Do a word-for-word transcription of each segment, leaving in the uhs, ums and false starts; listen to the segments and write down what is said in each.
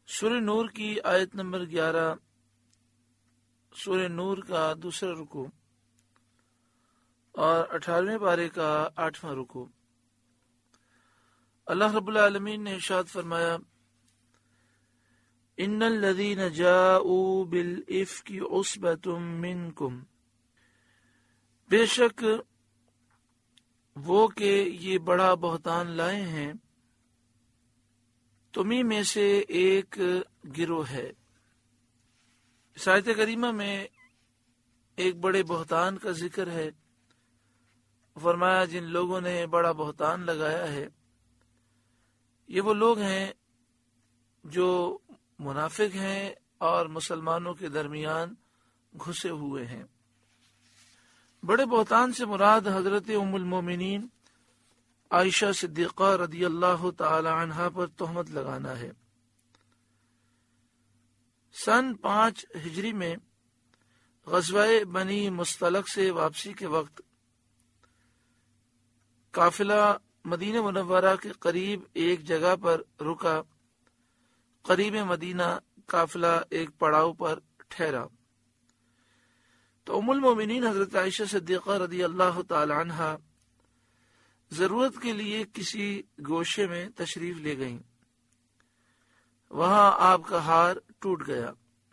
سورہ نور کی آیت نمبر گیارہ، سورہ نور کا دوسرا رکوع اور اٹھارہویں پارے کا آٹھواں رکوع۔ اللہ رب العالمین نے ارشاد فرمایا، ان الذین جاؤوا بالافک عصبۃ منکم، بے شک وہ کہ یہ بڑا بہتان لائے ہیں تمہیں میں سے ایک گروہ ہے۔ اس آیت کریمہ میں ایک بڑے بہتان کا ذکر ہے۔ فرمایا جن لوگوں نے بڑا بہتان لگایا ہے یہ وہ لوگ ہیں جو منافق ہیں اور مسلمانوں کے درمیان گھسے ہوئے ہیں۔ بڑے بہتان سے مراد حضرت ام المومنین عائشہ صدیقہ رضی اللہ تعالی عنہا پر تہمت لگانا ہے۔ سن پانچ ہجری میں غزوہ بنی مصطلق سے واپسی کے وقت قافلہ مدینہ منورہ کے قریب ایک جگہ پر رکا۔ قریب مدینہ قافلہ ایک پڑاؤ پر ٹھہرا تو ام المومنین حضرت عائشہ صدیقہ رضی اللہ تعالی عنہا ضرورت کے لیے کسی گوشے میں تشریف لے گئیں۔ وہاں آپ کا ہار ٹوٹ گیا،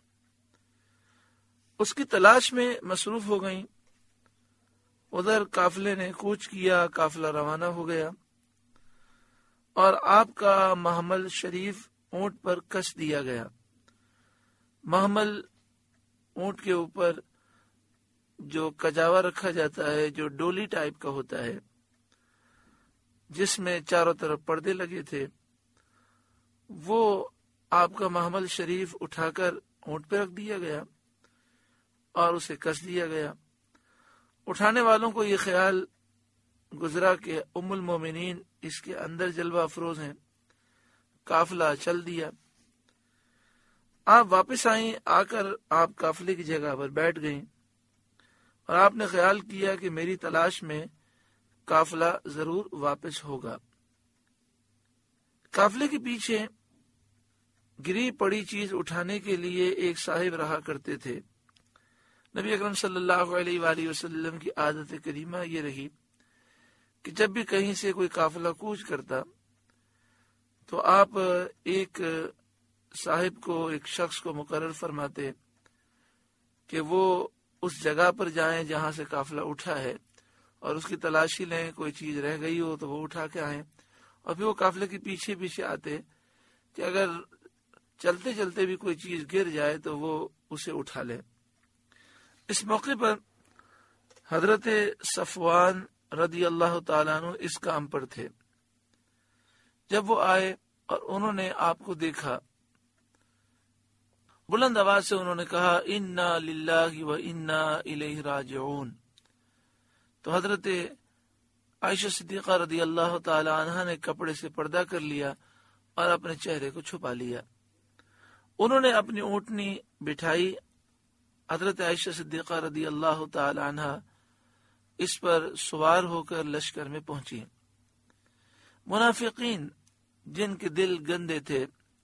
اس کی تلاش میں مصروف ہو گئیں۔ ادھر قافلے نے کوچ کیا، قافلہ روانہ ہو گیا اور آپ کا محمل شریف اونٹ پر کس دیا گیا۔ محمل اونٹ کے اوپر جو کجاوا رکھا جاتا ہے، جو ڈولی ٹائپ کا ہوتا ہے جس میں چاروں طرف پردے لگے تھے، وہ آپ کا محمل شریف اٹھا کر اونٹ پہ رکھ دیا گیا اور اسے کس دیا گیا۔ اٹھانے والوں کو یہ خیال گزرا کہ ام المومنین اس کے اندر جلوہ افروز ہیں، قافلہ چل دیا۔ آپ واپس آئیں، آ کر آپ قافلے کی جگہ پر بیٹھ گئیں اور آپ نے خیال کیا کہ میری تلاش میں قافلہ ضرور واپس ہوگا۔ قافلے کے پیچھے گری پڑی چیز اٹھانے کے لیے ایک صاحب رہا کرتے تھے۔ نبی اکرم صلی اللہ علیہ وآلہ وسلم کی عادت کریمہ یہ رہی کہ جب بھی کہیں سے کوئی قافلہ کوچ کرتا تو آپ ایک صاحب کو، ایک شخص کو مقرر فرماتے کہ وہ اس جگہ پر جائیں جہاں سے قافلہ اٹھا ہے اور اس کی تلاشی لیں، کوئی چیز رہ گئی ہو تو وہ اٹھا کے آئیں، اور پھر وہ قافلے کے پیچھے پیچھے آتے کہ اگر چلتے چلتے بھی کوئی چیز گر جائے تو وہ اسے اٹھا لے۔ اس موقع پر حضرت صفوان رضی اللہ تعالیٰ عنہ اس کام پر تھے۔ جب وہ آئے اور انہوں نے آپ کو دیکھا، بلند آواز سے انہوں نے کہا، انا للہ و انا الیہ راجعون۔ تو حضرت عائشہ صدیقہ رضی اللہ تعالی عنہا نے کپڑے سے پردہ کر لیا اور اپنے چہرے کو چھپا لیا۔ انہوں نے اپنی اونٹنی بٹھائی، حضرت عائشہ صدیقہ رضی اللہ تعالی عنہا اس پر سوار ہو کر لشکر میں پہنچی۔ منافقین جن کے دل گندے تھے،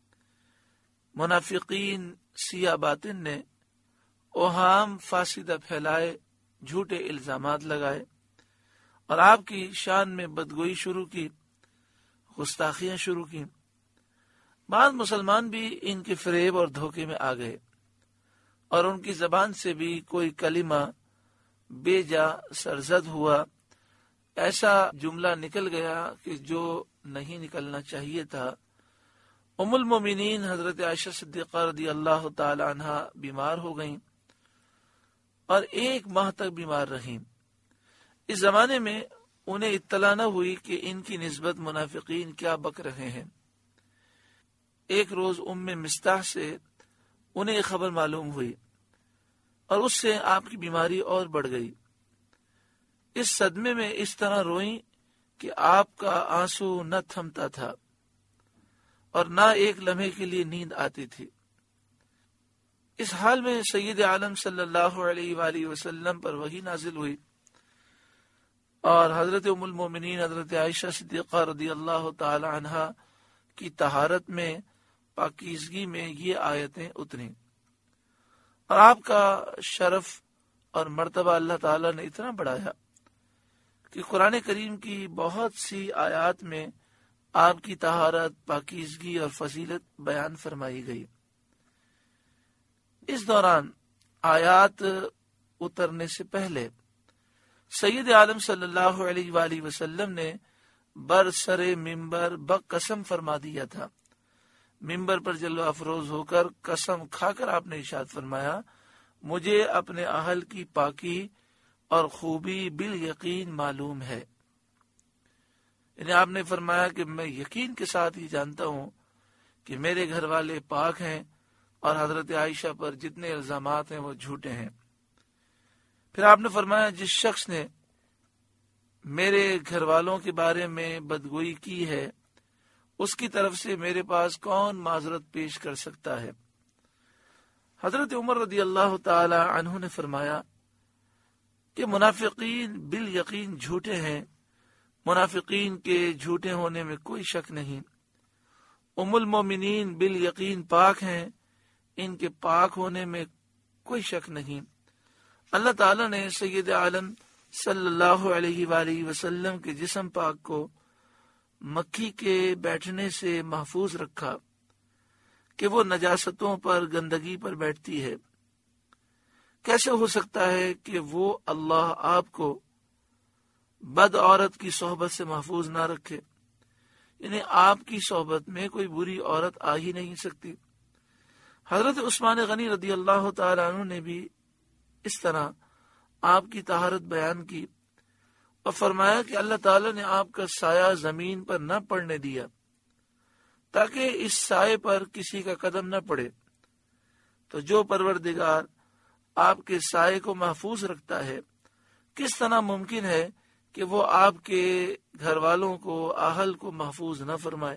منافقین سیاہ باطن نے اوہام فاسدہ پھیلائے، جھوٹے الزامات لگائے اور آپ کی شان میں بدگوئی شروع کی، گستاخیاں شروع کی۔ بعض مسلمان بھی ان کے فریب اور دھوکے میں آ گئے اور ان کی زبان سے بھی کوئی کلمہ بے جا سرزد ہوا، ایسا جملہ نکل گیا کہ جو نہیں نکلنا چاہیے تھا۔ ام المومنین حضرت عائشہ صدیقہ رضی اللہ تعالی عنہا بیمار ہو گئیں اور ایک ماہ تک بیمار رہیں۔ اس زمانے میں انہیں اطلاع نہ ہوئی کہ ان کی نسبت منافقین کیا بک رہے ہیں۔ ایک روز ام مستح سے انہیں یہ خبر معلوم ہوئی اور اس سے آپ کی بیماری اور بڑھ گئی۔ اس صدمے میں اس طرح روئیں کہ آپ کا آنسو نہ تھمتا تھا اور نہ ایک لمحے کے لیے نیند آتی تھی۔ اس حال میں سید عالم صلی اللہ علیہ وآلہ وسلم پر وحی نازل ہوئی اور حضرت ام المومنین حضرت عائشہ صدیقہ رضی اللہ تعالی عنہا کی طہارت میں پاکیزگی میں یہ آیتیں اتری، اور آپ کا شرف اور مرتبہ اللہ تعالیٰ نے اتنا بڑھایا کہ قرآن کریم کی بہت سی آیات میں آپ کی طہارت، پاکیزگی اور فضیلت بیان فرمائی گئی۔ اس دوران آیات اترنے سے پہلے سید عالم صلی اللہ علیہ وآلہ وسلم نے برسر ممبر بقسم فرما دیا تھا۔ ممبر پر جلوہ افروز ہو کر قسم کھا کر آپ نے ارشاد فرمایا، مجھے اپنے اہل کی پاکی اور خوبی بالیقین معلوم ہے۔ یعنی آپ نے فرمایا کہ میں یقین کے ساتھ ہی جانتا ہوں کہ میرے گھر والے پاک ہیں اور حضرت عائشہ پر جتنے الزامات ہیں وہ جھوٹے ہیں۔ پھر آپ نے فرمایا، جس شخص نے میرے گھر والوں کے بارے میں بدگوئی کی ہے اس کی طرف سے میرے پاس کون معذرت پیش کر سکتا ہے؟ حضرت عمر رضی اللہ تعالی عنہ نے فرمایا کہ منافقین بالیقین جھوٹے ہیں، منافقین کے جھوٹے ہونے میں کوئی شک نہیں۔ ام المومنین بالیقین پاک ہیں، ان کے پاک ہونے میں کوئی شک نہیں۔ اللہ تعالیٰ نے سید عالم صلی اللہ علیہ وآلہ وسلم کے جسم پاک کو مکھی کے بیٹھنے سے محفوظ رکھا کہ وہ نجاستوں پر، گندگی پر بیٹھتی ہے۔ کیسے ہو سکتا ہے کہ وہ اللہ آپ کو بد عورت کی صحبت سے محفوظ نہ رکھے؟ یعنی آپ کی صحبت میں کوئی بری عورت آ ہی نہیں سکتی۔ حضرت عثمان غنی رضی اللہ تعالیٰ عنہ نے بھی اس طرح آپ کی طہارت بیان کی اور فرمایا کہ اللہ تعالیٰ نے آپ کا سایہ زمین پر نہ پڑنے دیا تاکہ اس سائے پر کسی کا قدم نہ پڑے۔ تو جو پروردگار آپ کے سائے کو محفوظ رکھتا ہے، کس طرح ممکن ہے کہ وہ آپ کے گھر والوں کو، اہل کو محفوظ نہ فرمائے؟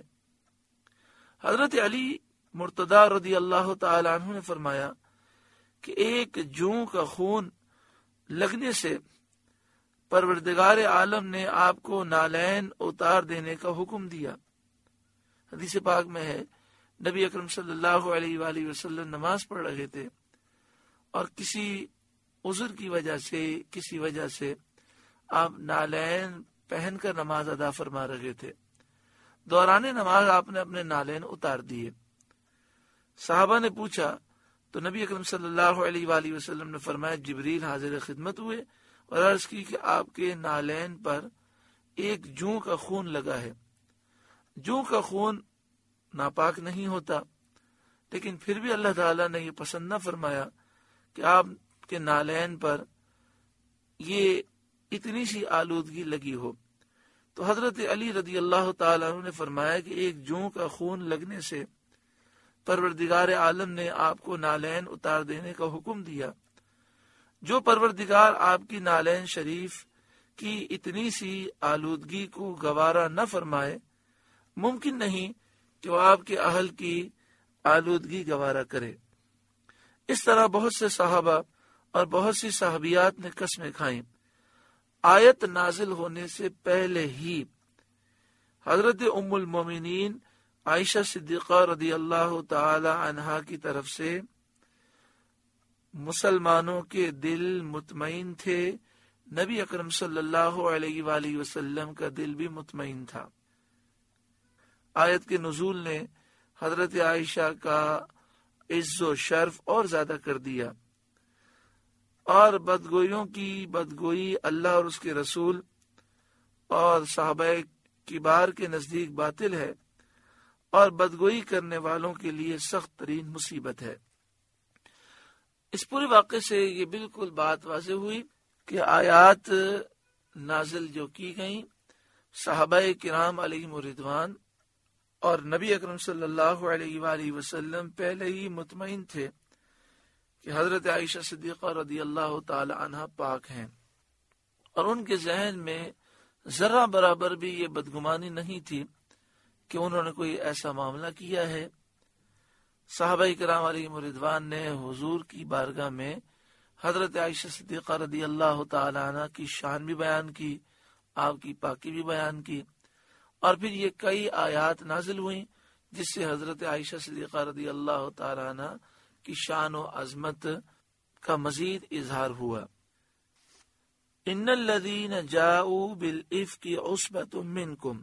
حضرت علی مرتضی رضی اللہ تعالی عنہ نے فرمایا کہ ایک جوں کا خون لگنے سے پروردگار عالم نے آپ کو نالین اتار دینے کا حکم دیا۔ حدیث پاک میں ہے، نبی اکرم صلی اللہ علیہ وآلہ وسلم نماز پڑھ رہے تھے اور کسی عذر کی وجہ سے کسی وجہ سے آپ نالین پہن کر نماز ادا فرما رہے تھے۔ دوران نماز آپ نے اپنے نالین اتار دیے۔ صحابہ نے پوچھا تو نبی اکرم صلی اللہ علیہ وآلہ وسلم نے فرمایا، جبریل حاضر خدمت ہوئے اور عرض کی کہ آپ کے نالین پر ایک جوں کا خون لگا ہے۔ جوں کا خون ناپاک نہیں ہوتا، لیکن پھر بھی اللہ تعالیٰ نے یہ پسند نہ فرمایا کہ آپ کے نالین پر یہ اتنی سی آلودگی لگی ہو۔ تو حضرت علی رضی اللہ تعالیٰ عنہ نے فرمایا کہ ایک جوں کا خون لگنے سے پروردگار عالم نے آپ کو نالین اتار دینے کا حکم دیا۔ جو پروردگار آپ کی نالین شریف کی اتنی سی آلودگی کو گوارا نہ فرمائے، ممکن نہیں کہ وہ آپ کے اہل کی آلودگی گوارا کرے۔ اس طرح بہت سے صحابہ اور بہت سی صحابیات نے قسمیں کھائیں۔ آیت نازل ہونے سے پہلے ہی حضرت ام المومنین عائشہ صدیقہ رضی اللہ تعالی عنہا کی طرف سے مسلمانوں کے دل مطمئن تھے، نبی اکرم صلی اللہ علیہ وآلہ وسلم کا دل بھی مطمئن تھا۔ آیت کے نزول نے حضرت عائشہ کا عز و شرف اور زیادہ کر دیا، اور بدگوئیوں کی بدگوئی اللہ اور اس کے رسول اور صحابہ کبار کے نزدیک باطل ہے، اور بدگوئی کرنے والوں کے لیے سخت ترین مصیبت ہے۔ اس پورے واقعے سے یہ بالکل بات واضح ہوئی کہ آیات نازل جو کی گئیں صحابہ کرام علیہم رضوان اور نبی اکرم صلی اللہ علیہ وآلہ وسلم پہلے ہی مطمئن تھے کہ حضرت عائشہ صدیقہ رضی اللہ تعالی عنہ پاک ہیں، اور ان کے ذہن میں ذرہ برابر بھی یہ بدگمانی نہیں تھی کہ انہوں نے کوئی ایسا معاملہ کیا ہے۔ صحابہ کرام علیہم رضوان نے حضور کی بارگاہ میں حضرت عائشہ صدیقہ رضی اللہ تعالی عنہ کی شان بھی بیان کی، آپ کی پاکی بھی بیان کی، اور پھر یہ کئی آیات نازل ہوئیں جس سے حضرت عائشہ صدیقہ رضی اللہ تعالیٰ عنہ کی شان و عظمت کا مزید اظہار ہوا۔ ان الذین جاؤوا بالافک عصبۃ منکم،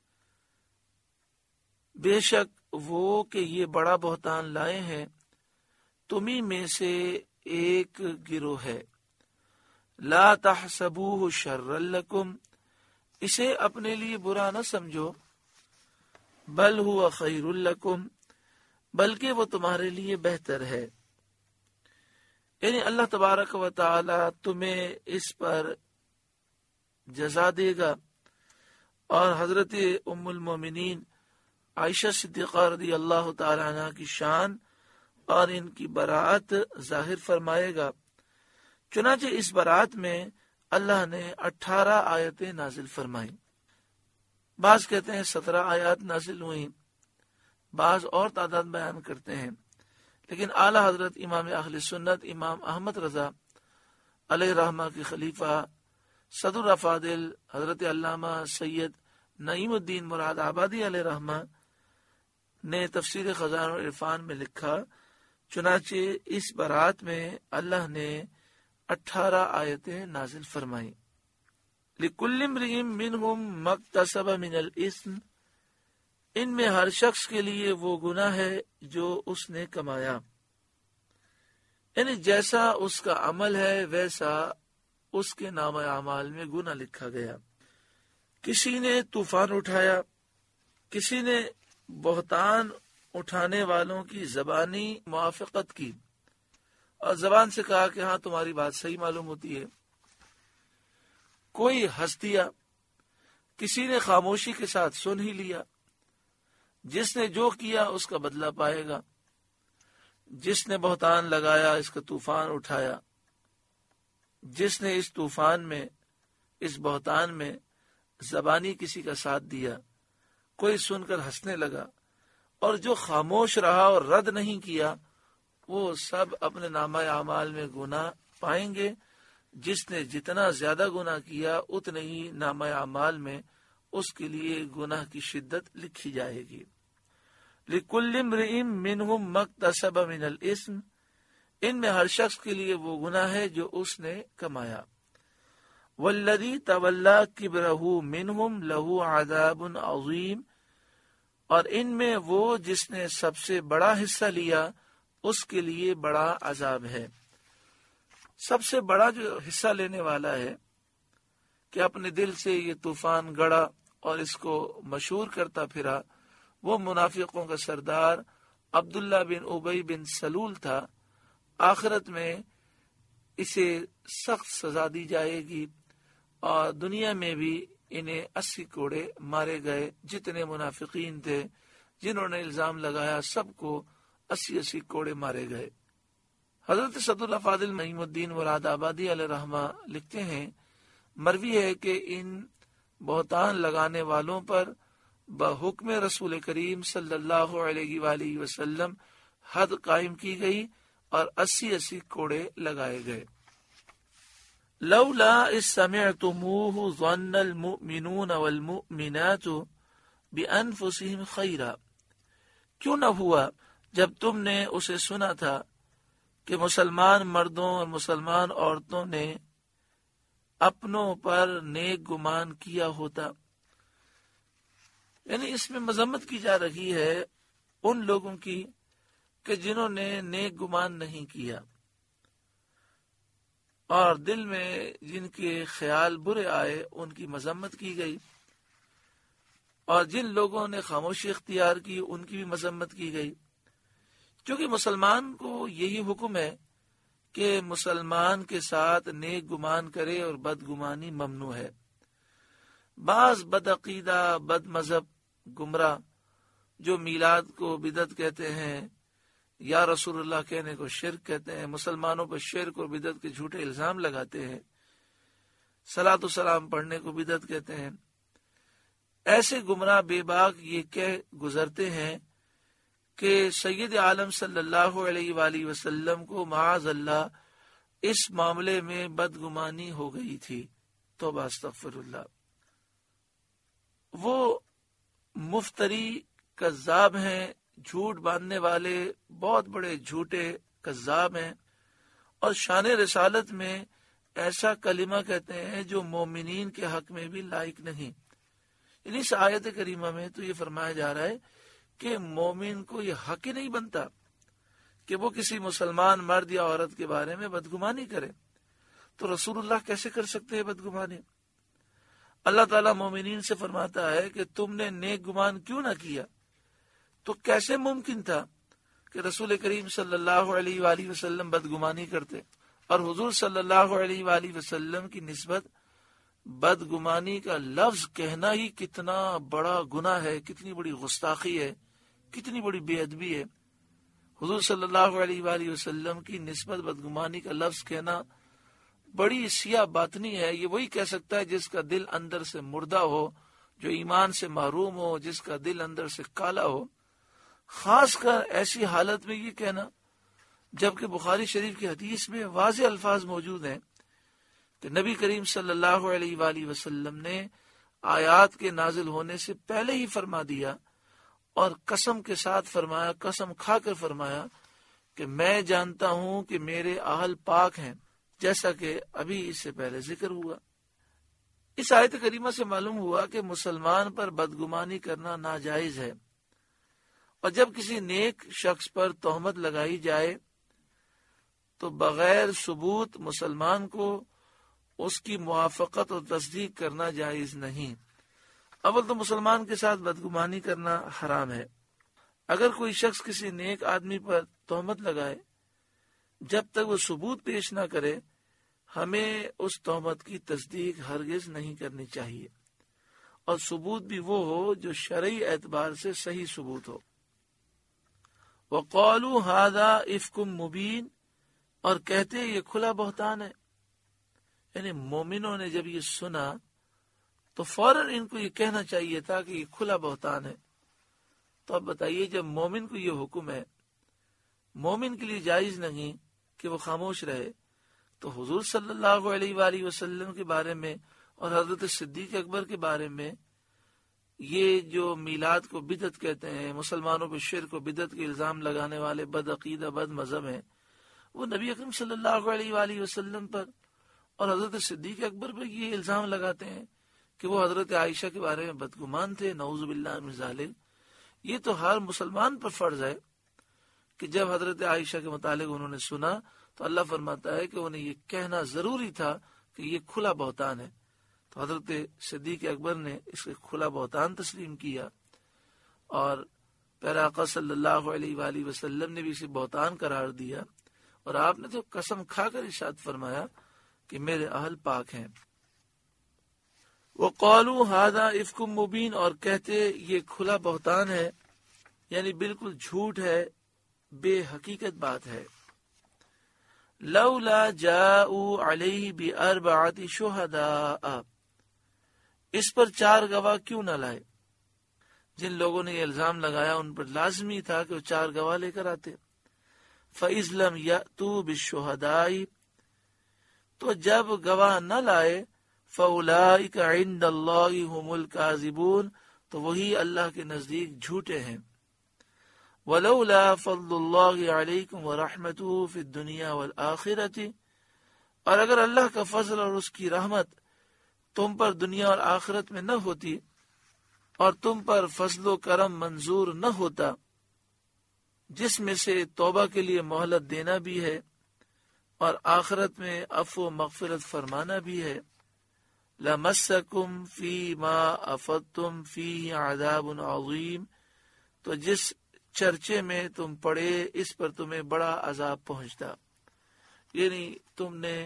بے شک وہ کہ یہ بڑا بہتان لائے ہیں تمہیں میں سے ایک گروہ ہے، لا تحسبوہ شرا لکم، اسے اپنے لیے برا نہ سمجھو، بل ہوا خیر لکم، بلکہ وہ تمہارے لیے بہتر ہے، یعنی اللہ تبارک و تعالی تمہیں اس پر جزا دے گا۔ اور حضرت ام المومنین عائشہ صدیقہ رضی اللہ تعالی عنہ کی شان اور ان کی برات ظاہر فرمائے گا۔ چنانچہ اس برات میں اللہ نے اٹھارہ آیتیں نازل فرمائیں، بعض کہتے ہیں سترہ آیات نازل ہوئیں، بعض اور تعداد بیان کرتے ہیں، لیکن اعلی حضرت امام اہل سنت امام احمد رضا علیہ رحمہ کے خلیفہ صدر افاضل حضرت علامہ سید نعیم الدین مراد آبادی علیہ رحمہ نے تفسیر خزانہ العرفان میں لکھا، چنانچہ اس برات میں اللہ نے اٹھارہ آیتیں نازل فرمائیں۔ لِكُلِّ امْرِئٍ مِّنْهُمْ مَا اكْتَسَبَ مِنَ الْإِثْمِ، ان میں ہر شخص کے لیے وہ گناہ ہے جو اس نے کمایا، یعنی جیسا اس کا عمل ہے ویسا اس کے نام اعمال میں گناہ لکھا گیا۔ کسی نے طوفان اٹھایا، کسی نے بہتان اٹھانے والوں کی زبانی موافقت کی اور زبان سے کہا کہ ہاں تمہاری بات صحیح معلوم ہوتی ہے، کوئی ہنس دیا، کسی نے خاموشی کے ساتھ سن ہی لیا۔ جس نے جو کیا اس کا بدلہ پائے گا، جس نے بہتان لگایا اس کا طوفان اٹھایا، جس نے اس طوفان میں اس بہتان میں زبانی کسی کا ساتھ دیا، کوئی سن کر ہنسنے لگا، اور جو خاموش رہا اور رد نہیں کیا، وہ سب اپنے نامہ اعمال میں گناہ پائیں گے۔ جس نے جتنا زیادہ گناہ کیا اتنے ہی نامہ اعمال میں اس کے لیے گناہ کی شدت لکھی جائے گی۔ لِكُلِّ امْرِئٍ مِّنْهُمْ مَا اكْتَسَبَ مِنَ الْإِثْمِ، ان میں ہر شخص کے لیے وہ گناہ ہے جو اس نے کمایا۔ وَالَّذِي تَوَلَّى كِبْرَهُ مِنْهُمْ لَهُ عَذَابٌ عَظِيمٌ، اور ان میں وہ جس نے سب سے بڑا حصہ لیا اس کے لیے بڑا عذاب ہے۔ سب سے بڑا جو حصہ لینے والا ہے کہ اپنے دل سے یہ طوفان گڑا اور اس کو مشہور کرتا پھرا، وہ منافقوں کا سردار عبداللہ بن ابی بن سلول تھا۔ آخرت میں اسے سخت سزا دی جائے گی، اور دنیا میں بھی انہیں اسی کوڑے مارے گئے۔ جتنے منافقین تھے جنہوں نے الزام لگایا سب کو اسی اسی کوڑے مارے گئے۔ حضرت صدر الافاضل نعیم الدین مراد آبادی علیہ رحمہ لکھتے ہیں، مروی ہے کہ ان بہتان لگانے والوں پر بحکم رسول کریم صلی اللہ علیہ وآلہ وسلم حد قائم کی گئی اور اسی اسی کوڑے لگائے گئے۔ لولا اذ سمعتموه ظن المؤمنون والمؤمنات بانفسهم خیرا، کیوں نہ ہوا جب تم نے اسے سنا تھا کہ مسلمان مردوں اور مسلمان عورتوں نے اپنوں پر نیک گمان کیا ہوتا، یعنی اس میں مذمت کی جا رہی ہے ان لوگوں کی کہ جنہوں نے نیک گمان نہیں کیا اور دل میں جن کے خیال برے آئے ان کی مذمت کی گئی، اور جن لوگوں نے خاموشی اختیار کی ان کی بھی مذمت کی گئی، کیونکہ مسلمان کو یہی حکم ہے کہ مسلمان کے ساتھ نیک گمان کرے اور بدگمانی ممنوع ہے۔ بعض بدعقیدہ بد مذہب گمراہ جو میلاد کو بدعت کہتے ہیں، یا رسول اللہ کہنے کو شرک کہتے ہیں، مسلمانوں پر شرک اور بدعت کے جھوٹے الزام لگاتے ہیں، صلاۃ و سلام پڑھنے کو بدعت کہتے ہیں، ایسے گمراہ بے باک یہ کہہ گزرتے ہیں کہ سید عالم صلی اللہ علیہ وآلہ وسلم کو معاذ اللہ اس معاملے میں بدگمانی ہو گئی تھی، توبہ استغفر اللہ۔ وہ مفتری کذاب ہیں، جھوٹ باندھنے والے بہت بڑے جھوٹے کذاب ہیں، اور شان رسالت میں ایسا کلمہ کہتے ہیں جو مومنین کے حق میں بھی لائق نہیں۔ یعنی اس آیت کریمہ میں تو یہ فرمایا جا رہا ہے کہ مومن کو یہ حق ہی نہیں بنتا کہ وہ کسی مسلمان مرد یا عورت کے بارے میں بدگمانی کرے۔ تو رسول اللہ کیسے کر سکتے ہیں بدگمانی؟ اللہ تعالیٰ مومنین سے فرماتا ہے کہ تم نے نیک گمان کیوں نہ کیا؟ تو کیسے ممکن تھا کہ رسول کریم صلی اللہ علیہ وآلہ وسلم بدگمانی کرتے؟ اور حضور صلی اللہ علیہ وآلہ وسلم کی نسبت بدگمانی کا لفظ کہنا ہی کتنا بڑا گناہ ہے، کتنی بڑی گستاخی ہے، کتنی بڑی بے ادبی ہے۔ حضور صلی اللہ علیہ وآلہ وسلم کی نسبت بدگمانی کا لفظ کہنا بڑی سیاہ باطنی ہے۔ یہ وہی کہہ سکتا ہے جس کا دل اندر سے مردہ ہو، جو ایمان سے محروم ہو، جس کا دل اندر سے کالا ہو، خاص کر ایسی حالت میں یہ کہنا جبکہ بخاری شریف کی حدیث میں واضح الفاظ موجود ہیں کہ نبی کریم صلی اللہ علیہ وآلہ وسلم نے آیات کے نازل ہونے سے پہلے ہی فرما دیا اور قسم کے ساتھ فرمایا، قسم کھا کر فرمایا کہ میں جانتا ہوں کہ میرے اہل پاک ہیں، جیسا کہ ابھی اس سے پہلے ذکر ہوا۔ اس آیت کریمہ سے معلوم ہوا کہ مسلمان پر بدگمانی کرنا ناجائز ہے، اور جب کسی نیک شخص پر تہمت لگائی جائے تو بغیر ثبوت مسلمان کو اس کی موافقت اور تصدیق کرنا جائز نہیں۔ اول تو مسلمان کے ساتھ بدگمانی کرنا حرام ہے۔ اگر کوئی شخص کسی نیک آدمی پر تہمت لگائے، جب تک وہ ثبوت پیش نہ کرے ہمیں اس تہمت کی تصدیق ہرگز نہیں کرنی چاہیے، اور ثبوت بھی وہ ہو جو شرعی اعتبار سے صحیح ثبوت ہو۔ وَقَالُوا هَذَا إِفْكٌ مُبِينٌ، اور کہتے یہ کھلا بہتان ہے۔ یعنی مومنوں نے جب یہ سنا تو فوراً ان کو یہ کہنا چاہیے تھا کہ یہ کھلا بہتان ہے۔ تو اب بتائیے، جب مومن کو یہ حکم ہے، مومن کے لیے جائز نہیں کہ وہ خاموش رہے، تو حضور صلی اللہ علیہ وآلہ وسلم کے بارے میں اور حضرت صدیق اکبر کے بارے میں یہ جو میلاد کو بدعت کہتے ہیں، مسلمانوں پہ شرک و بدعت کے الزام لگانے والے بد عقیدہ بد مذہب ہیں، وہ نبی اکرم صلی اللہ علیہ وآلہ وسلم پر اور حضرت صدیق اکبر پر یہ الزام لگاتے ہیں کہ وہ حضرت عائشہ کے بارے میں بدگمان تھے، نعوذ باللہ من ذالک۔ یہ تو ہر مسلمان پر فرض ہے کہ جب حضرت عائشہ کے متعلق انہوں نے سنا تو اللہ فرماتا ہے کہ انہیں یہ کہنا ضروری تھا کہ یہ کھلا بہتان ہے۔ تو حضرت صدیق اکبر نے اس کے کھلا بہتان تسلیم کیا، اور پیارے آقا صلی اللہ علیہ وآلہ وسلم نے بھی اسے بہتان قرار دیا، اور آپ نے تو قسم کھا کر ارشاد فرمایا کہ میرے اہل پاک ہیں۔ وَقَالُوا هَذَا إِفْكٌ مُبِينٌ، اور کہتے یہ کھلا بہتان ہے، یعنی بالکل جھوٹ ہے، بے حقیقت بات ہے۔ لَوْلَا جَاءُوا عَلَيْهِ بِأَرْبَعَةِ شُهَدَاءَ، اس پر چار گواہ کیوں نہ لائے؟ جن لوگوں نے یہ الزام لگایا ان پر لازمی تھا کہ وہ چار گواہ لے کر آتے۔ فَإِذْ لَمْ يَأْتُوا بِالشُّهَدَاءِ، تو جب گواہ نہ لائے، فَأُولَئِكَ عِندَ اللَّهِ هُمُ الْكَاذِبُونَ، تو وہی اللہ کے نزدیک جھوٹے ہیں۔ وَلَوْلَا فَضْلُ اللَّهِ عَلَيْكُمْ وَرَحْمَتُهُ فِي الدُّنْيَا وَالْآخِرَةِ، اور اگر اللہ کا فضل اور اس کی رحمت تم پر دنیا اور آخرت میں نہ ہوتی، اور تم پر فضل و کرم منظور نہ ہوتا، جس میں سے توبہ کے لیے مہلت دینا بھی ہے اور آخرت میں عفو و مغفرت فرمانا بھی ہے، لَمَسَّكُمْ فِي مَا أَفَضْتُمْ فِيهِ عَذَابٌ عَظِيمٌ، تو جس چرچے میں تم پڑے اس پر تمہیں بڑا عذاب پہنچتا۔ یعنی تم نے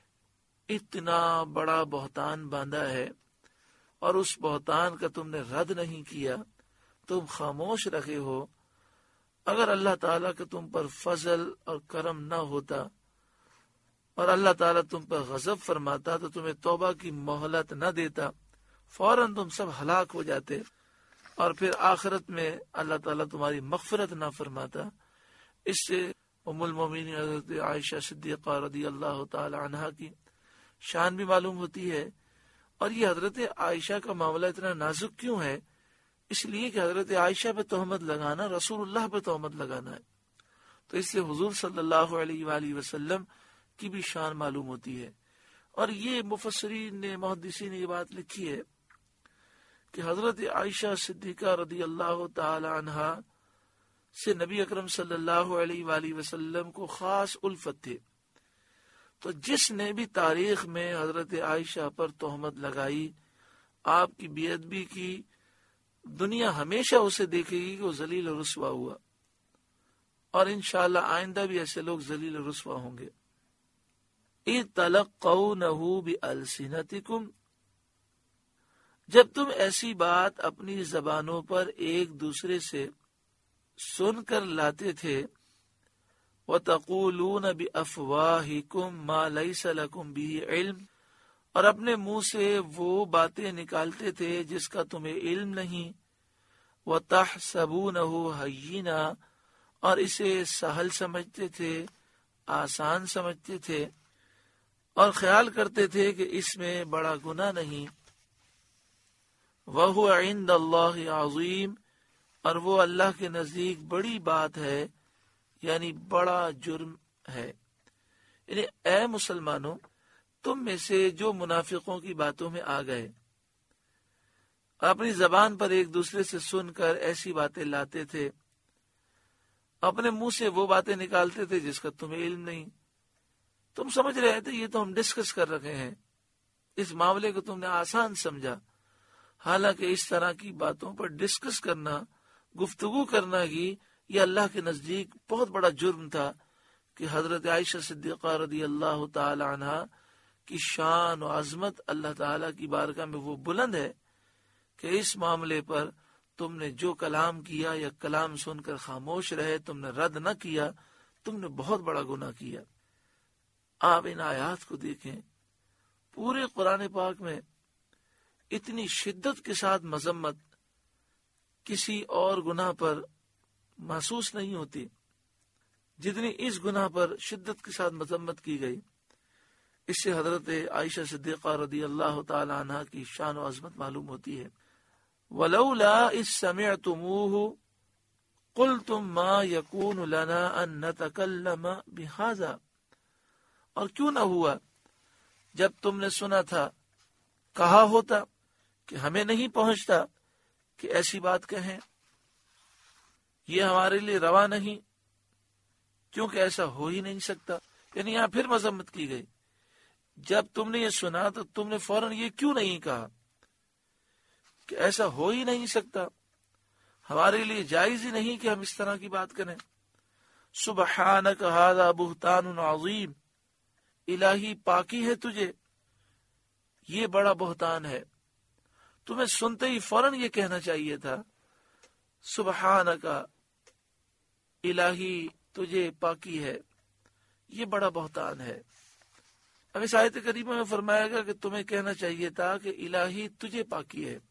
اتنا بڑا بہتان باندھا ہے اور اس بہتان کا تم نے رد نہیں کیا، تم خاموش رکھے ہو۔ اگر اللہ تعالیٰ کا تم پر فضل اور کرم نہ ہوتا اور اللہ تعالیٰ تم پر غضب فرماتا تو تمہیں توبہ کی مہلت نہ دیتا، فوراً تم سب ہلاک ہو جاتے، اور پھر آخرت میں اللہ تعالیٰ تمہاری مغفرت نہ فرماتا۔ اس سے ام المومنین حضرت عائشہ صدیقہ رضی اللہ تعالی عنہا کی شان بھی معلوم ہوتی ہے۔ اور یہ حضرت عائشہ کا معاملہ اتنا نازک کیوں ہے اس لیے کہ حضرت عائشہ پہ تہمت لگانا رسول اللہ پہ تہمت لگانا ہے، تو اس سے حضور صلی اللہ علیہ وآلہ وسلم کی بھی شان معلوم ہوتی ہے۔ اور یہ مفسرین نے محدثین نے یہ بات لکھی ہے کہ حضرت عائشہ صدیقہ رضی اللہ تعالی عنہا سے نبی اکرم صلی اللہ علیہ وآلہ وسلم کو خاص الفت تھے، تو جس نے بھی تاریخ میں حضرت عائشہ پر تہمت لگائی، آپ کی بے ادبی کی، دنیا ہمیشہ اسے دیکھے گی کہ وہ ذلیل و رسوا ہوا، اور انشاءاللہ آئندہ بھی ایسے لوگ ذلیل و رسوا ہوں گے۔ اِتَلَقَّوْنَهُ بِأَلْسِنَتِكُمْ، جب تم ایسی بات اپنی زبانوں پر ایک دوسرے سے سن کر لاتے تھے، وَتَقُولُونَ بِأَفْوَاهِكُمْ مَا لَيْسَ لَكُمْ بِهِ عِلْمٍ، اور اپنے منہ سے وہ باتیں نکالتے تھے جس کا تمہیں علم نہیں، وَتَحْسَبُونَهُ هَيِّنًا، اور اسے سہل سمجھتے تھے، آسان سمجھتے تھے، اور خیال کرتے تھے کہ اس میں بڑا گناہ نہیں، وَهُوَ عِندَ اللَّهِ عَظِيمٌ، اور وہ اللہ کے نزدیک بڑی بات ہے، یعنی بڑا جرم ہے۔ یعنی اے مسلمانوں، تم میں سے جو منافقوں کی باتوں میں آ گئے، اپنی زبان پر ایک دوسرے سے سن کر ایسی باتیں لاتے تھے، اپنے منہ سے وہ باتیں نکالتے تھے جس کا تمہیں علم نہیں، تم سمجھ رہے تھے یہ تو ہم ڈسکس کر رکھے ہیں، اس معاملے کو تم نے آسان سمجھا، حالانکہ اس طرح کی باتوں پر ڈسکس کرنا، گفتگو کرنا ہی یہ اللہ کے نزدیک بہت بڑا جرم تھا، کہ حضرت عائشہ صدیقہ رضی اللہ تعالی عنہ کی شان و عظمت اللہ تعالی کی بارگاہ میں وہ بلند ہے کہ اس معاملے پر تم نے جو کلام کیا یا کلام سن کر خاموش رہے، تم نے رد نہ کیا، تم نے بہت بڑا گناہ کیا۔ آپ ان آیات کو دیکھیں، پورے قرآن پاک میں اتنی شدت کے ساتھ مذمت کسی اور گناہ پر محسوس نہیں ہوتی جتنی اس گناہ پر شدت کے ساتھ مذمت کی گئی۔ اس سے حضرت عائشہ صدیقہ رضی اللہ تعالی عنہ کی شان و عظمت معلوم ہوتی ہے۔ وَلَوْلَا إِذْ سَمِعْتُمُوهُ قُلْتُمْ مَا يَكُونُ لَنَا أَن نَّتَكَلَّمَ بِهَذَا، اور کیوں نہ ہوا جب تم نے سنا تھا، کہا ہوتا کہ ہمیں نہیں پہنچتا کہ ایسی بات کہیں، یہ ہمارے لیے روا نہیں، کیونکہ ایسا ہو ہی نہیں سکتا۔ یعنی یہاں پھر مذمت کی گئی، جب تم نے یہ سنا تو تم نے فوراً یہ کیوں نہیں کہا کہ ایسا ہو ہی نہیں سکتا، ہمارے لیے جائز ہی نہیں کہ ہم اس طرح کی بات کریں۔ سبحانک ھذا بہتان عظیم، الہی پاکی ہے تجھے، یہ بڑا بہتان ہے۔ تمہیں سنتے ہی فوراً یہ کہنا چاہیے تھا، سبحانک، الہی تجھے پاکی ہے، یہ بڑا بہتان ہے۔ اب اس آیت کریمہ میں فرمایا گا کہ تمہیں کہنا چاہیے تھا کہ الہی تجھے پاکی ہے،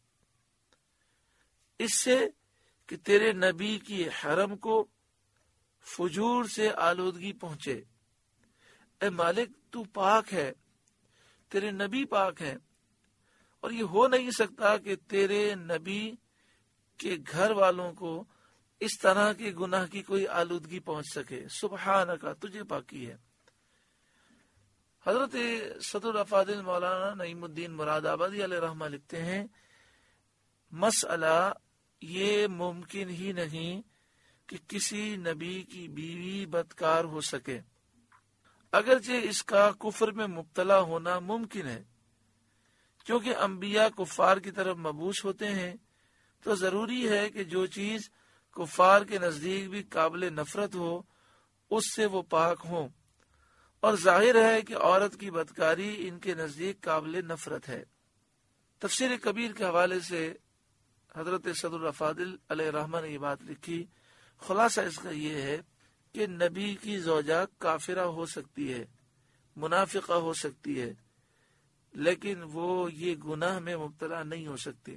اس سے کہ تیرے نبی کی حرم کو فجور سے آلودگی پہنچے۔ اے مالک تو پاک ہے، تیرے نبی پاک ہیں، اور یہ ہو نہیں سکتا کہ تیرے نبی کے گھر والوں کو اس طرح کے گناہ کی کوئی آلودگی پہنچ سکے۔ سبحانک، تجھے پاکی ہے۔ حضرت صدر افاضل مولانا نعیم الدین مراد آبادی علیہ رحمہ لکھتے ہیں، مسئلہ یہ ممکن ہی نہیں کہ کسی نبی کی بیوی بدکار ہو سکے، اگرچہ اس کا کفر میں مبتلا ہونا ممکن ہے، کیونکہ انبیاء کفار کی طرف مبعوث ہوتے ہیں، تو ضروری ہے کہ جو چیز کفار کے نزدیک بھی قابل نفرت ہو، اس سے وہ پاک ہوں، اور ظاہر ہے کہ عورت کی بدکاری ان کے نزدیک قابل نفرت ہے۔ تفسیر کبیر کے حوالے سے حضرت صدر افاضل علیہ رحمہ نے یہ بات لکھی، خلاصہ اس کا یہ ہے کہ نبی کی زوجہ کافرہ ہو سکتی ہے، منافقہ ہو سکتی ہے، لیکن وہ یہ گناہ میں مبتلا نہیں ہو سکتے،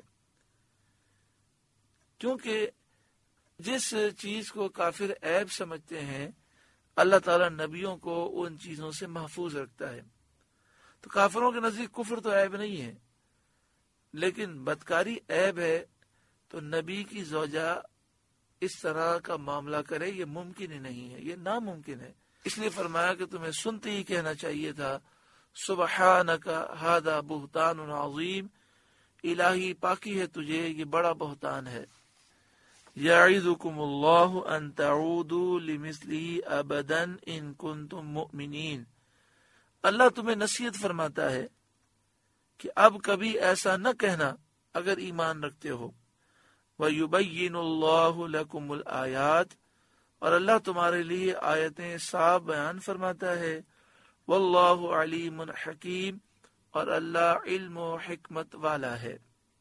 کیونکہ جس چیز کو کافر عیب سمجھتے ہیں اللہ تعالیٰ نبیوں کو ان چیزوں سے محفوظ رکھتا ہے۔ تو کافروں کے نزدیک کفر تو عیب نہیں ہے، لیکن بدکاری عیب ہے، تو نبی کی زوجہ اس طرح کا معاملہ کرے یہ ممکن ہی نہیں ہے، یہ ناممکن ہے۔ اس لیے فرمایا کہ تمہیں سنتے ہی کہنا چاہیے تھا سبحانک ھذا بہتان عظیم، الہی پاکی ہے تجھے، یہ بڑا بہتان ہے۔ یعظکم اللہ ان تعودوا لمثلہ ابدا ان کنتم مؤمنین، اللہ تمہیں نصیحت فرماتا ہے کہ اب کبھی ایسا نہ کہنا اگر ایمان رکھتے ہو۔ وَيُبَيِّنُ اللَّهُ لَكُمُ الْآيَاتِ، اور اللہ تمہارے لیے آیتیں صاف بیان فرماتا ہے۔ وَاللَّهُ عَلِيمٌ حَكِيمٌ، اور اللہ علم و حکمت والا ہے۔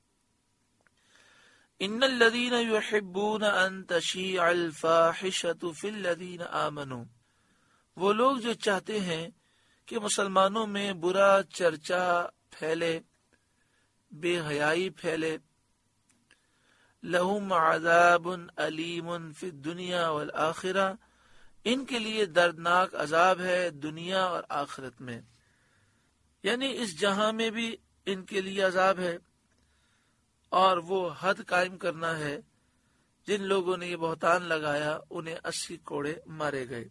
ان الذين يحبون ان تشيع الفاحشة في الذين آمنوا، وہ لوگ جو چاہتے ہیں کہ مسلمانوں میں برا چرچا پھیلے، بے حیائی پھیلے، لہم عذاب علیم فی الدنیا والآخرہ، ان کے لیے دردناک عذاب ہے دنیا اور آخرت میں، یعنی اس جہاں میں بھی ان کے لیے عذاب ہے، اور وہ حد قائم کرنا ہے۔ جن لوگوں نے یہ بہتان لگایا انہیں اسی کوڑے مارے گئے،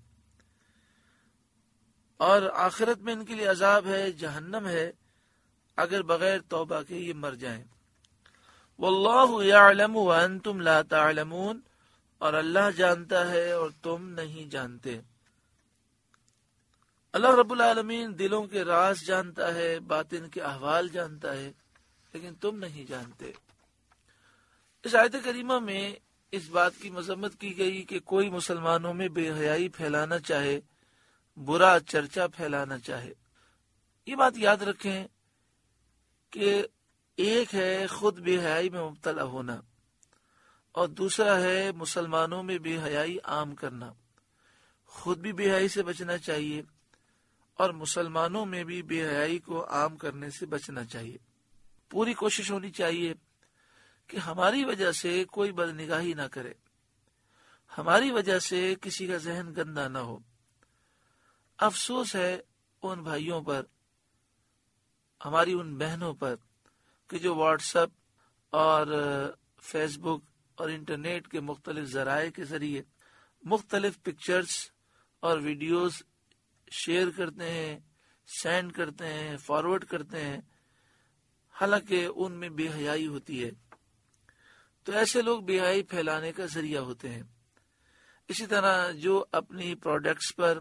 اور آخرت میں ان کے لیے عذاب ہے، جہنم ہے، اگر بغیر توبہ کے یہ مر جائیں۔ واللہ یعلم وانتم لا تعلمون، اور اللہ جانتا ہے اور تم نہیں جانتے۔ اللہ رب العالمین دلوں کے راز جانتا ہے، باطن کے احوال جانتا ہے، لیکن تم نہیں جانتے۔ اس آیت کریمہ میں اس بات کی مذمت کی گئی کہ کوئی مسلمانوں میں بے حیائی پھیلانا چاہے، برا چرچا پھیلانا چاہے۔ یہ بات یاد رکھیں کہ ایک ہے خود بے حیائی میں مبتلا ہونا، اور دوسرا ہے مسلمانوں میں بے حیائی عام کرنا۔ خود بھی بے حیائی سے بچنا چاہیے، اور مسلمانوں میں بھی بے حیائی کو عام کرنے سے بچنا چاہیے۔ پوری کوشش ہونی چاہیے کہ ہماری وجہ سے کوئی بدنگاہی نہ کرے، ہماری وجہ سے کسی کا ذہن گندا نہ ہو۔ افسوس ہے ان بھائیوں پر، ہماری ان بہنوں پر کہ جو واٹس ایپ اور فیس بک اور انٹرنیٹ کے مختلف ذرائع کے ذریعے مختلف پکچرز اور ویڈیوز شیئر کرتے ہیں، سینڈ کرتے ہیں، فارورڈ کرتے ہیں، حالانکہ ان میں بے حیائی ہوتی ہے۔ تو ایسے لوگ بے حیائی پھیلانے کا ذریعہ ہوتے ہیں۔ اسی طرح جو اپنی پروڈکٹس پر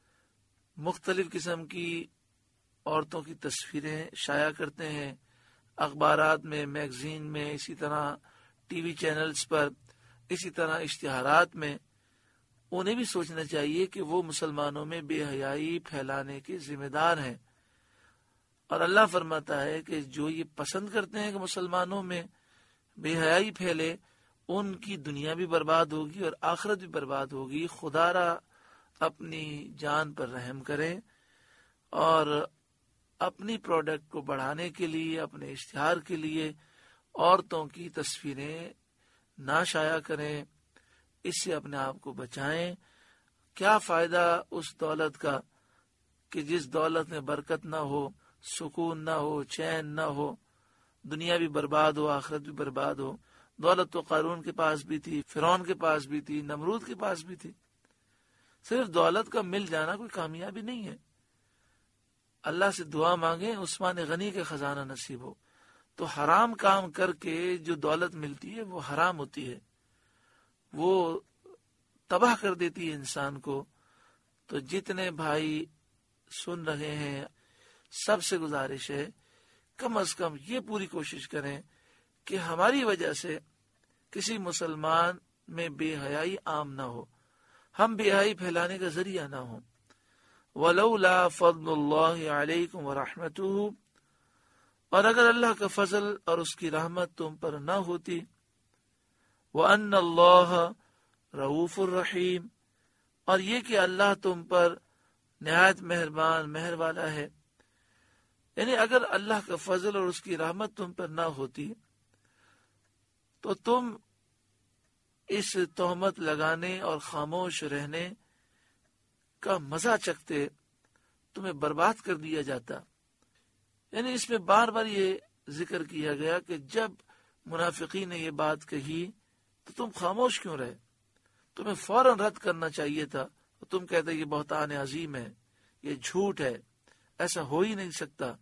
مختلف قسم کی عورتوں کی تصویریں شائع کرتے ہیں، اخبارات میں، میگزین میں، اسی طرح ٹی وی چینلز پر، اسی طرح اشتہارات میں، انہیں بھی سوچنا چاہیے کہ وہ مسلمانوں میں بے حیائی پھیلانے کے ذمہ دار ہیں۔ اور اللہ فرماتا ہے کہ جو یہ پسند کرتے ہیں کہ مسلمانوں میں بے حیائی پھیلے، ان کی دنیا بھی برباد ہوگی اور آخرت بھی برباد ہوگی۔ خدا را اپنی جان پر رحم کریں، اور اپنی پروڈکٹ کو بڑھانے کے لیے، اپنے اشتہار کے لیے عورتوں کی تصویریں نہ شائع کریں، اس سے اپنے آپ کو بچائیں۔ کیا فائدہ اس دولت کا کہ جس دولت میں برکت نہ ہو، سکون نہ ہو، چین نہ ہو، دنیا بھی برباد ہو، آخرت بھی برباد ہو۔ دولت تو قارون کے پاس بھی تھی، فرعون کے پاس بھی تھی، نمرود کے پاس بھی تھی۔ صرف دولت کا مل جانا کوئی کامیابی نہیں ہے۔ اللہ سے دعا مانگیں عثمان غنی کے خزانہ نصیب ہو۔ تو حرام کام کر کے جو دولت ملتی ہے وہ حرام ہوتی ہے، وہ تباہ کر دیتی ہے انسان کو۔ تو جتنے بھائی سن رہے ہیں، سب سے گزارش ہے کم از کم یہ پوری کوشش کریں کہ ہماری وجہ سے کسی مسلمان میں بے حیائی عام نہ ہو، ہم بے حیائی پھیلانے کا ذریعہ نہ ہوں۔ وَلَوْلَا فَضْلُ اللَّهِ عَلَيْكُمْ وَرَحْمَتُهُ، اور اگر اللہ کا فضل اور اس کی رحمت تم پر نہ ہوتی، وَأَنَّ اللَّهَ رَؤُوفٌ الرحیم، اور یہ کہ اللہ تم پر نہایت مہربان مہر والا ہے، یعنی اگر اللہ کا فضل اور اس کی رحمت تم پر نہ ہوتی تو تم اس تہمت لگانے اور خاموش رہنے کا مزہ چکھتے، تمہیں برباد کر دیا جاتا۔ یعنی اس میں بار بار یہ ذکر کیا گیا کہ جب منافقین نے یہ بات کہی تو تم خاموش کیوں رہے؟ تمہیں فوراً رد کرنا چاہیے تھا. تم کہتے یہ بہتان عظیم ہے، یہ جھوٹ ہے، ایسا ہو ہی نہیں سکتا.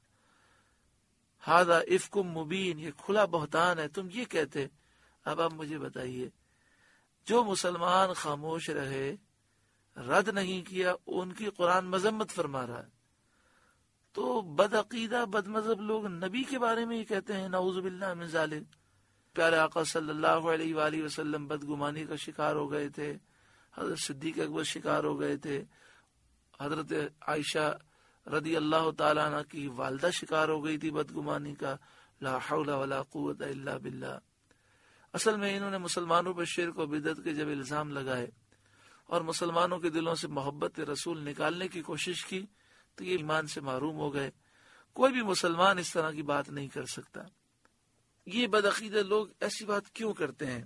ہذا افکم مبین، یہ کھلا بہتان ہے، تم یہ کہتے. اب آپ مجھے بتائیے، جو مسلمان خاموش رہے، رد نہیں کیا، ان کی قرآن مذمت فرما رہا ہے، تو بدعقیدہ بد مذہب لوگ نبی کے بارے میں یہ کہتے ہیں نعوذ باللہ من ذالک. پیارے آقا صلی اللہ علیہ وآلہ وسلم بدگمانی کا شکار ہو گئے تھے، حضرت صدیق اکبر شکار ہو گئے تھے، حضرت عائشہ رضی اللہ تعالیٰ عنہ کی والدہ شکار ہو گئی تھی بدگمانی کا. لا حول ولا قوت الا باللہ. اصل میں انہوں نے مسلمانوں پر شرک و بدعت کے جب الزام لگائے اور مسلمانوں کے دلوں سے محبت رسول نکالنے کی کوشش کی تو یہ ایمان سے محروم ہو گئے. کوئی بھی مسلمان اس طرح کی بات نہیں کر سکتا. یہ بدعقیدہ لوگ ایسی بات کیوں کرتے ہیں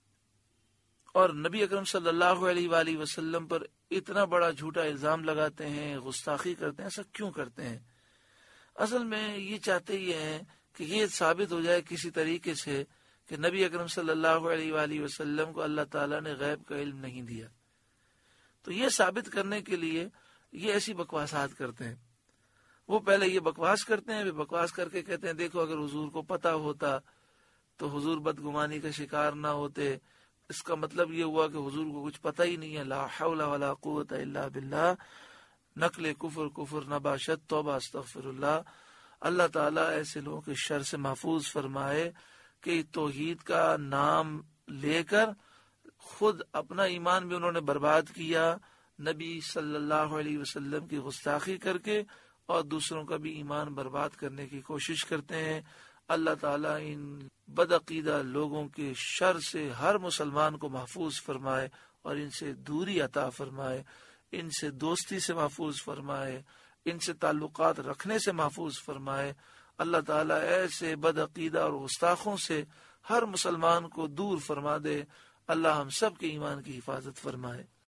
اور نبی اکرم صلی اللہ علیہ وآلہ وسلم پر اتنا بڑا جھوٹا الزام لگاتے ہیں، گستاخی کرتے ہیں؟ ایسا کیوں کرتے ہیں؟ اصل میں یہ چاہتے یہ ہیں کہ یہ ثابت ہو جائے کسی طریقے سے کہ نبی اکرم صلی اللہ علیہ وآلہ وسلم کو اللہ تعالیٰ نے غیب کا علم نہیں دیا. تو یہ ثابت کرنے کے لیے یہ ایسی بکواسات کرتے ہیں. وہ پہلے یہ بکواس کرتے ہیں، بکواس کر کے کہتے ہیں دیکھو اگر حضور کو پتا ہوتا تو حضور بدگمانی کا شکار نہ ہوتے. اس کا مطلب یہ ہوا کہ حضور کو کچھ پتہ ہی نہیں ہے. لا حول ولا قوت الا باللہ. نقل کفر کفر نباشت توبہ استغفر اللہ. اللہ تعالیٰ ایسے لوگوں کے شر سے محفوظ فرمائے کہ توحید کا نام لے کر خود اپنا ایمان بھی انہوں نے برباد کیا، نبی صلی اللہ علیہ وسلم کی گستاخی کر کے، اور دوسروں کا بھی ایمان برباد کرنے کی کوشش کرتے ہیں. اللہ تعالیٰ ان بدعقیدہ لوگوں کے شر سے ہر مسلمان کو محفوظ فرمائے اور ان سے دوری عطا فرمائے، ان سے دوستی سے محفوظ فرمائے، ان سے تعلقات رکھنے سے محفوظ فرمائے. اللہ تعالیٰ ایسے بدعقیدہ اور گستاخوں سے ہر مسلمان کو دور فرما دے. اللہ ہم سب کے ایمان کی حفاظت فرمائے.